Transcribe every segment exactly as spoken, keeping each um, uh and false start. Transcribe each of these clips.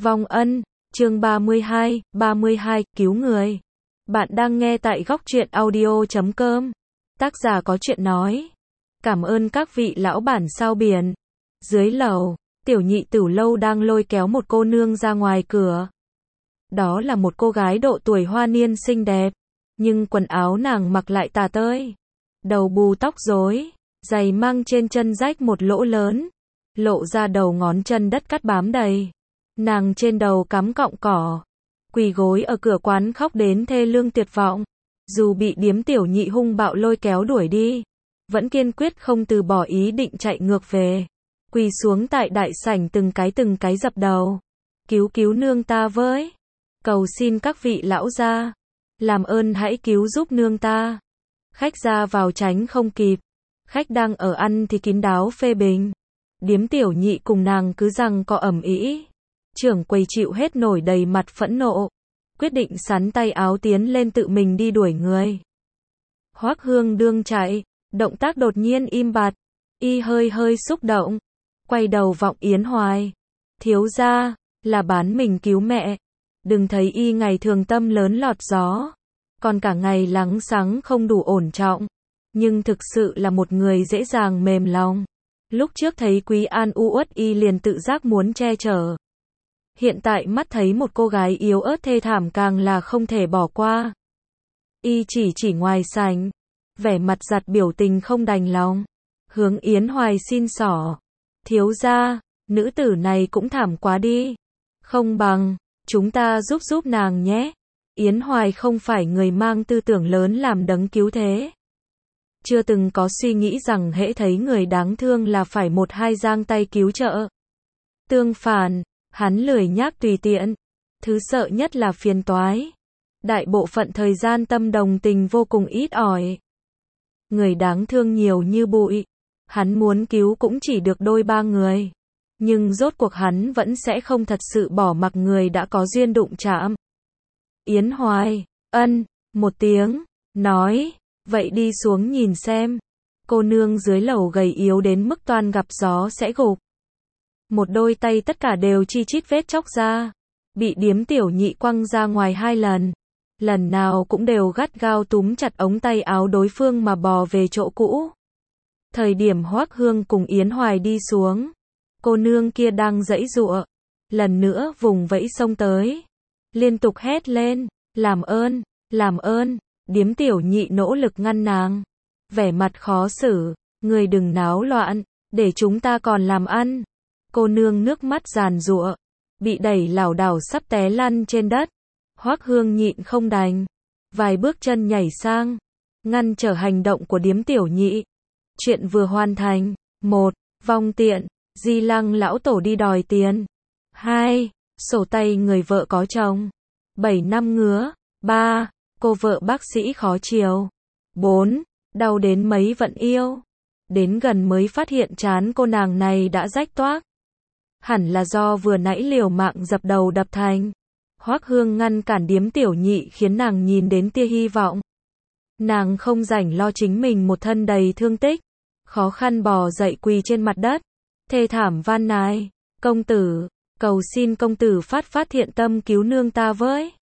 Vong ân, chương ba mươi hai, ba mươi hai, cứu người. Bạn đang nghe tại góc truyện audio chấm com. Tác giả có chuyện nói. Cảm ơn các vị lão bản sao biển. Dưới lầu, tiểu nhị Tửu Lâu đang lôi kéo một cô nương ra ngoài cửa. Đó là một cô gái độ tuổi hoa niên xinh đẹp, nhưng quần áo nàng mặc lại tả tơi. Đầu bù tóc rối, giày mang trên chân rách một lỗ lớn, lộ ra đầu ngón chân đất cát bám đầy. Nàng trên đầu cắm cọng cỏ, quỳ gối ở cửa quán khóc đến thê lương tuyệt vọng. Dù bị điếm tiểu nhị hung bạo lôi kéo đuổi đi, vẫn kiên quyết không từ bỏ ý định chạy ngược về. Quỳ xuống tại đại sảnh từng cái từng cái dập đầu. Cứu cứu nương ta với. Cầu xin các vị lão gia, làm ơn hãy cứu giúp nương ta. Khách ra vào tránh không kịp. Khách đang ở ăn thì kín đáo phê bình. Điếm tiểu nhị cùng nàng cứ rằng có ầm ĩ. Trưởng quầy chịu hết nổi đầy mặt phẫn nộ, quyết định sắn tay áo tiến lên tự mình đi đuổi người. Hoắc Hương đương chạy, động tác đột nhiên im bặt, y hơi hơi xúc động, quay đầu vọng Yến Hoài. Thiếu gia, là bán mình cứu mẹ. Đừng thấy y ngày thường tâm lớn lọt gió, còn cả ngày lắng sắng không đủ ổn trọng, nhưng thực sự là một người dễ dàng mềm lòng. Lúc trước thấy Quý An u uất y liền tự giác muốn che chở. Hiện tại mắt thấy một cô gái yếu ớt thê thảm càng là không thể bỏ qua. Y chỉ chỉ ngoài sảnh, vẻ mặt giặt biểu tình không đành lòng, hướng Yến Hoài xin xỏ. Thiếu gia, nữ tử này cũng thảm quá đi. Không bằng, chúng ta giúp giúp nàng nhé. Yến Hoài không phải người mang tư tưởng lớn làm đấng cứu thế. Chưa từng có suy nghĩ rằng hễ thấy người đáng thương là phải một hai giang tay cứu trợ. Tương phản, hắn lười nhác tùy tiện. Thứ sợ nhất là phiền toái. Đại bộ phận thời gian tâm đồng tình vô cùng ít ỏi. Người đáng thương nhiều như bụi. Hắn muốn cứu cũng chỉ được đôi ba người. Nhưng rốt cuộc hắn vẫn sẽ không thật sự bỏ mặc người đã có duyên đụng chạm. Yến Hoài, ân, một tiếng, nói, vậy đi xuống nhìn xem. Cô nương dưới lầu gầy yếu đến mức toan gặp gió sẽ gục. Một đôi tay tất cả đều chi chít vết chóc ra, bị điếm tiểu nhị quăng ra ngoài hai lần. Lần nào cũng đều gắt gao túm chặt ống tay áo đối phương mà bò về chỗ cũ. Thời điểm Hoắc Hương cùng Yến Hoài đi xuống, cô nương kia đang giãy giụa, lần nữa vùng vẫy xông tới, liên tục hét lên, làm ơn, làm ơn. Điếm tiểu nhị nỗ lực ngăn nàng, vẻ mặt khó xử, người đừng náo loạn, để chúng ta còn làm ăn. Cô nương nước mắt giàn giụa, bị đẩy lảo đảo sắp té lăn trên đất. Hoắc Hương nhịn không đành, vài bước chân nhảy sang, ngăn trở hành động của điếm tiểu nhị. Chuyện vừa hoàn thành. Một. Vong tiện, Di Lăng lão tổ đi đòi tiền. Hai. Sổ tay người vợ có chồng. Bảy năm ngứa. Ba. Cô vợ bác sĩ khó chiều. Bốn. Đau đến mấy vẫn yêu. Đến gần mới phát hiện trán cô nàng này đã rách toác. Hẳn là do vừa nãy liều mạng dập đầu đập thành. Hoắc Hương ngăn cản điếm tiểu nhị khiến nàng nhìn đến tia hy vọng. Nàng không rảnh lo chính mình một thân đầy thương tích, khó khăn bò dậy quỳ trên mặt đất, thê thảm van nài, công tử, cầu xin công tử phát phát thiện tâm cứu nương ta với.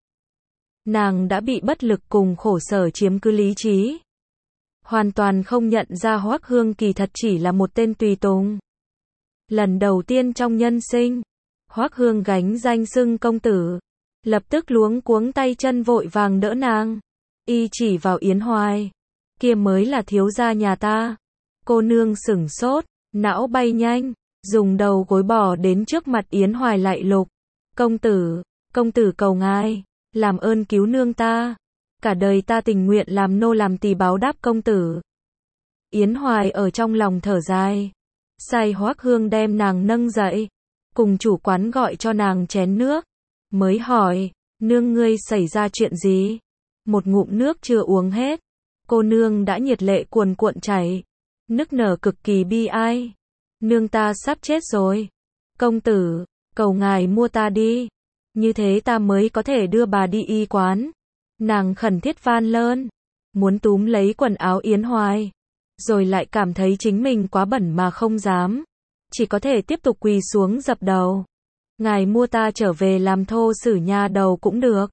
Nàng đã bị bất lực cùng khổ sở chiếm cứ lý trí, hoàn toàn không nhận ra Hoắc Hương kỳ thật chỉ là một tên tùy tùng. Lần đầu tiên trong nhân sinh, Hoắc Hương gánh danh xưng công tử, lập tức luống cuống tay chân vội vàng đỡ nàng. Y chỉ vào Yến Hoài, kia mới là thiếu gia nhà ta. Cô nương sửng sốt, não bay nhanh, dùng đầu gối bò đến trước mặt Yến Hoài lạy lục. Công tử, công tử cầu ngài, làm ơn cứu nương ta. Cả đời ta tình nguyện làm nô làm tỳ báo đáp công tử. Yến Hoài ở trong lòng thở dài, sai Hoắc Hương đem nàng nâng dậy, cùng chủ quán gọi cho nàng chén nước, mới hỏi, nương ngươi xảy ra chuyện gì? Một ngụm nước chưa uống hết, cô nương đã nhiệt lệ cuồn cuộn chảy, nức nở cực kỳ bi ai. Nương ta sắp chết rồi. Công tử, cầu ngài mua ta đi, như thế ta mới có thể đưa bà đi y quán. Nàng khẩn thiết van lơn, muốn túm lấy quần áo Yến Hoài, rồi lại cảm thấy chính mình quá bẩn mà không dám, chỉ có thể tiếp tục quỳ xuống dập đầu. ngài mua ta trở về làm thô sử nhà đầu cũng được.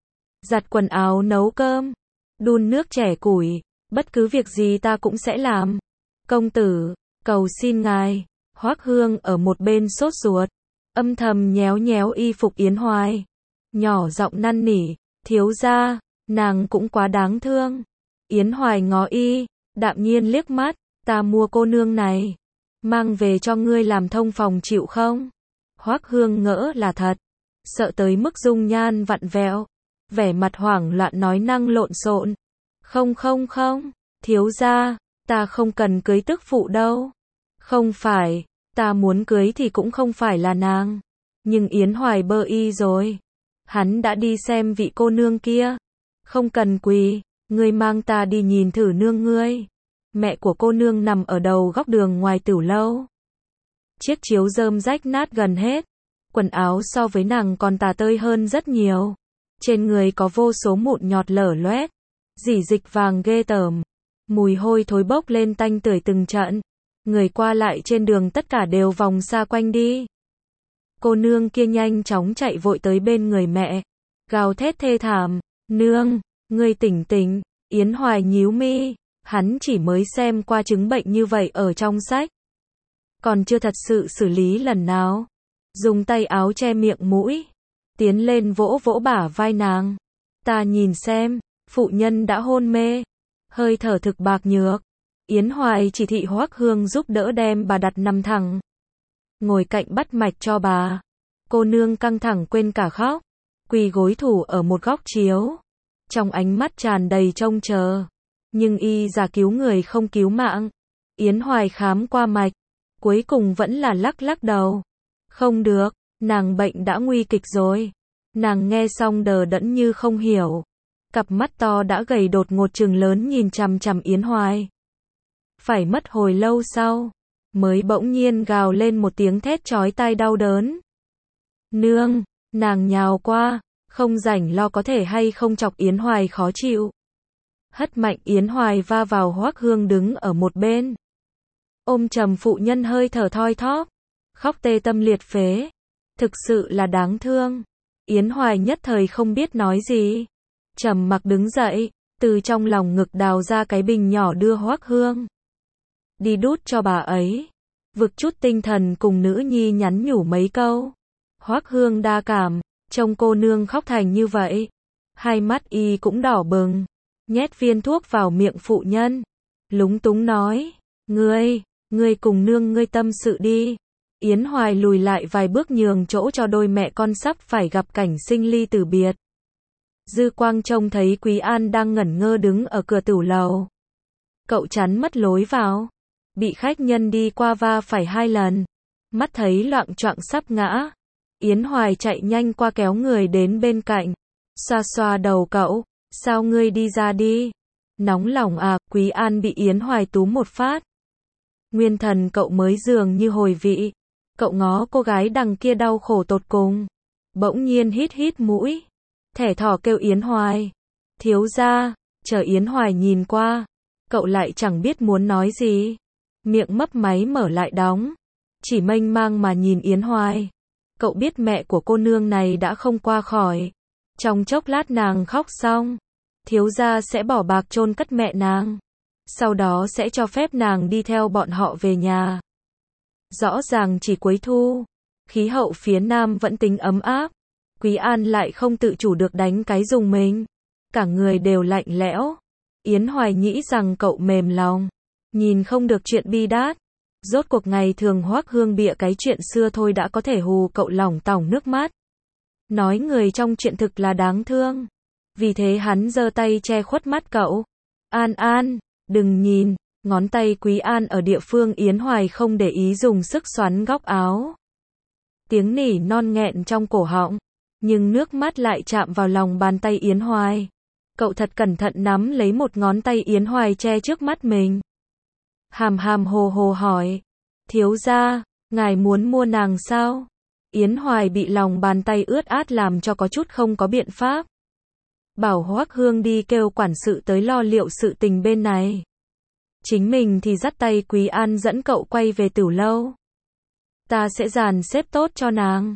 Giặt quần áo, nấu cơm, đun nước, chẻ củi, bất cứ việc gì ta cũng sẽ làm. Công tử, cầu xin ngài. Hoắc Hương ở một bên sốt ruột, âm thầm nhéo nhéo y phục Yến Hoài, nhỏ giọng năn nỉ, thiếu gia, nàng cũng quá đáng thương. Yến Hoài ngó y, đạm nhiên liếc mắt, ta mua cô nương này, mang về cho ngươi làm thông phòng chịu không? Hoắc Hương ngỡ là thật, sợ tới mức dung nhan vặn vẹo, vẻ mặt hoảng loạn nói năng lộn xộn. Không không không, thiếu gia, ta không cần cưới tức phụ đâu. Không phải, ta muốn cưới thì cũng không phải là nàng. Nhưng Yến Hoài bơ y rồi. Hắn đã đi xem vị cô nương kia. Không cần quỳ, ngươi mang ta đi nhìn thử nương ngươi. Mẹ của cô nương nằm ở đầu góc đường ngoài tửu lâu. Chiếc chiếu rơm rách nát gần hết. Quần áo so với nàng còn tả tơi hơn rất nhiều. Trên người có vô số mụn nhọt lở loét, dỉ dịch vàng ghê tởm. Mùi hôi thối bốc lên tanh tưởi từng trận. Người qua lại trên đường tất cả đều vòng xa quanh đi. Cô nương kia nhanh chóng chạy vội tới bên người mẹ, gào thét thê thảm, nương, ngươi tỉnh tỉnh. Yến Hoài nhíu mi, hắn chỉ mới xem qua chứng bệnh như vậy ở trong sách, còn chưa thật sự xử lý lần nào. Dùng tay áo che miệng mũi, tiến lên vỗ vỗ bả vai nàng. Ta nhìn xem, phụ nhân đã hôn mê, hơi thở thực bạc nhược. Yến Hoài chỉ thị Hoắc Hương giúp đỡ đem bà đặt nằm thẳng, ngồi cạnh bắt mạch cho bà. Cô nương căng thẳng quên cả khóc, quỳ gối thủ ở một góc chiếu, trong ánh mắt tràn đầy trông chờ. Nhưng y giả cứu người không cứu mạng. Yến Hoài khám qua mạch, cuối cùng vẫn là lắc lắc đầu. Không được, nàng bệnh đã nguy kịch rồi. Nàng nghe xong đờ đẫn như không hiểu. Cặp mắt to đã gầy đột ngột trừng lớn nhìn chằm chằm Yến Hoài. Phải mất hồi lâu sau, mới bỗng nhiên gào lên một tiếng thét chói tai đau đớn. Nương, nàng nhào qua, không rảnh lo có thể hay không chọc Yến Hoài khó chịu. Hất mạnh Yến Hoài va vào Hoắc Hương đứng ở một bên. Ôm trầm phụ nhân hơi thở thoi thóp, khóc tê tâm liệt phế. Thực sự là đáng thương. Yến Hoài nhất thời không biết nói gì. Trầm mặc đứng dậy, từ trong lòng ngực đào ra cái bình nhỏ đưa Hoắc Hương. Đi đút cho bà ấy. Vực chút tinh thần cùng nữ nhi nhắn nhủ mấy câu. Hoắc Hương đa cảm, trông cô nương khóc thành như vậy. Hai mắt y cũng đỏ bừng. Nhét viên thuốc vào miệng phụ nhân. Lúng túng nói. Ngươi, ngươi cùng nương ngươi tâm sự đi. Yến Hoài lùi lại vài bước nhường chỗ cho đôi mẹ con sắp phải gặp cảnh sinh ly tử biệt. Dư quang trông thấy Quý An đang ngẩn ngơ đứng ở cửa tửu lầu. Cậu chắn mất lối vào. Bị khách nhân đi qua va phải hai lần. Mắt thấy loạng choạng sắp ngã. Yến Hoài chạy nhanh qua kéo người đến bên cạnh. Xoa xoa đầu cậu. Sao ngươi đi ra đi? Nóng lòng à? Quý An bị Yến Hoài túm một phát. Nguyên thần cậu mới dường như hồi vị. Cậu ngó cô gái đằng kia đau khổ tột cùng. Bỗng nhiên hít hít mũi. Thẻ thỏ kêu Yến Hoài. Thiếu gia. Chờ Yến Hoài nhìn qua. Cậu lại chẳng biết muốn nói gì. Miệng mấp máy mở lại đóng. Chỉ mênh mang mà nhìn Yến Hoài. Cậu biết mẹ của cô nương này đã không qua khỏi. Trong chốc lát nàng khóc xong, thiếu gia sẽ bỏ bạc chôn cất mẹ nàng. Sau đó sẽ cho phép nàng đi theo bọn họ về nhà. Rõ ràng chỉ cuối thu, khí hậu phía Nam vẫn tính ấm áp. Quý An lại không tự chủ được đánh cái dùng mình. Cả người đều lạnh lẽo. Yến Hoài nghĩ rằng cậu mềm lòng. Nhìn không được chuyện bi đát. Rốt cuộc ngày thường Hoắc Hương bịa cái chuyện xưa thôi đã có thể hù cậu lỏng tỏng nước mắt. Nói người trong chuyện thực là đáng thương. Vì thế hắn giơ tay che khuất mắt cậu. An An, đừng nhìn. Ngón tay Quý An ở địa phương Yến Hoài không để ý dùng sức xoắn góc áo. Tiếng nỉ non nghẹn trong cổ họng. Nhưng nước mắt lại chạm vào lòng bàn tay Yến Hoài. Cậu thật cẩn thận nắm lấy một ngón tay Yến Hoài che trước mắt mình. Hàm hàm hồ hồ hỏi. Thiếu gia, ngài muốn mua nàng sao? Yến Hoài bị lòng bàn tay ướt át làm cho có chút không có biện pháp. Bảo Hoắc Hương đi kêu quản sự tới lo liệu sự tình bên này. Chính mình thì dắt tay Quý An dẫn cậu quay về tửu lâu. Ta sẽ dàn xếp tốt cho nàng.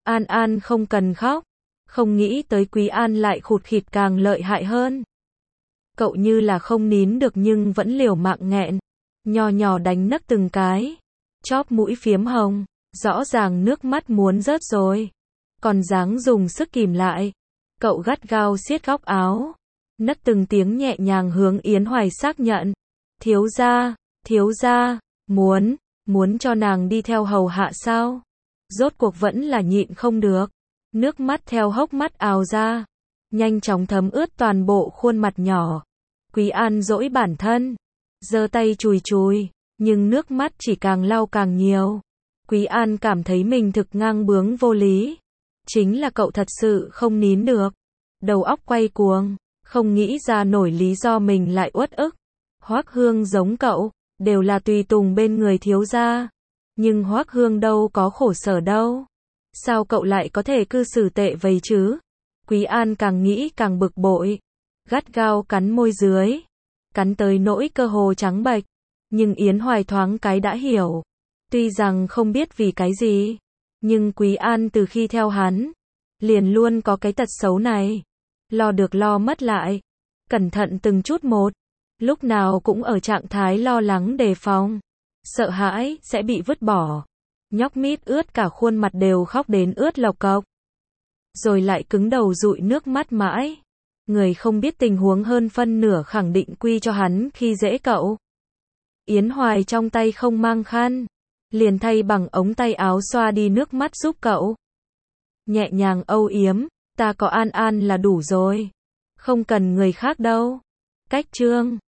An An không cần khóc. Không nghĩ tới Quý An lại khụt khịt càng lợi hại hơn. Cậu như là không nín được nhưng vẫn liều mạng nghẹn. Nho nhỏ đánh nấc từng cái. Chóp mũi phiếm hồng. Rõ ràng nước mắt muốn rớt rồi. Còn dáng dùng sức kìm lại. Cậu gắt gao siết góc áo. Nấc từng tiếng nhẹ nhàng hướng Yến Hoài xác nhận. Thiếu gia, thiếu gia, muốn, muốn cho nàng đi theo hầu hạ sao? Rốt cuộc vẫn là nhịn không được. Nước mắt theo hốc mắt ào ra. Nhanh chóng thấm ướt toàn bộ khuôn mặt nhỏ. Quý An dỗi bản thân. Giơ tay chùi chùi. Nhưng nước mắt chỉ càng lau càng nhiều. Quý An cảm thấy mình thực ngang bướng vô lý. Chính là cậu thật sự không nín được. Đầu óc quay cuồng. Không nghĩ ra nổi lý do mình lại uất ức. Hoắc Hương giống cậu. Đều là tùy tùng bên người thiếu gia. Nhưng Hoắc Hương đâu có khổ sở đâu. Sao cậu lại có thể cư xử tệ vậy chứ? Quý An càng nghĩ càng bực bội. Gắt gao cắn môi dưới. Cắn tới nỗi cơ hồ trắng bệch. Nhưng Yến Hoài thoáng cái đã hiểu. Tuy rằng không biết vì cái gì. Nhưng Quý An từ khi theo hắn. Liền luôn có cái tật xấu này. Lo được lo mất lại. Cẩn thận từng chút một. Lúc nào cũng ở trạng thái lo lắng đề phòng. Sợ hãi sẽ bị vứt bỏ. Nhóc mít ướt cả khuôn mặt đều khóc đến ướt lộc cộc. Rồi lại cứng đầu dụi nước mắt mãi. Người không biết tình huống hơn phân nửa khẳng định quy cho hắn khi dễ cậu. Yến Hoài trong tay không mang khăn. Liền thay bằng ống tay áo xoa đi nước mắt giúp cậu. Nhẹ nhàng âu yếm. Ta có An An là đủ rồi. Không cần người khác đâu. Cách chương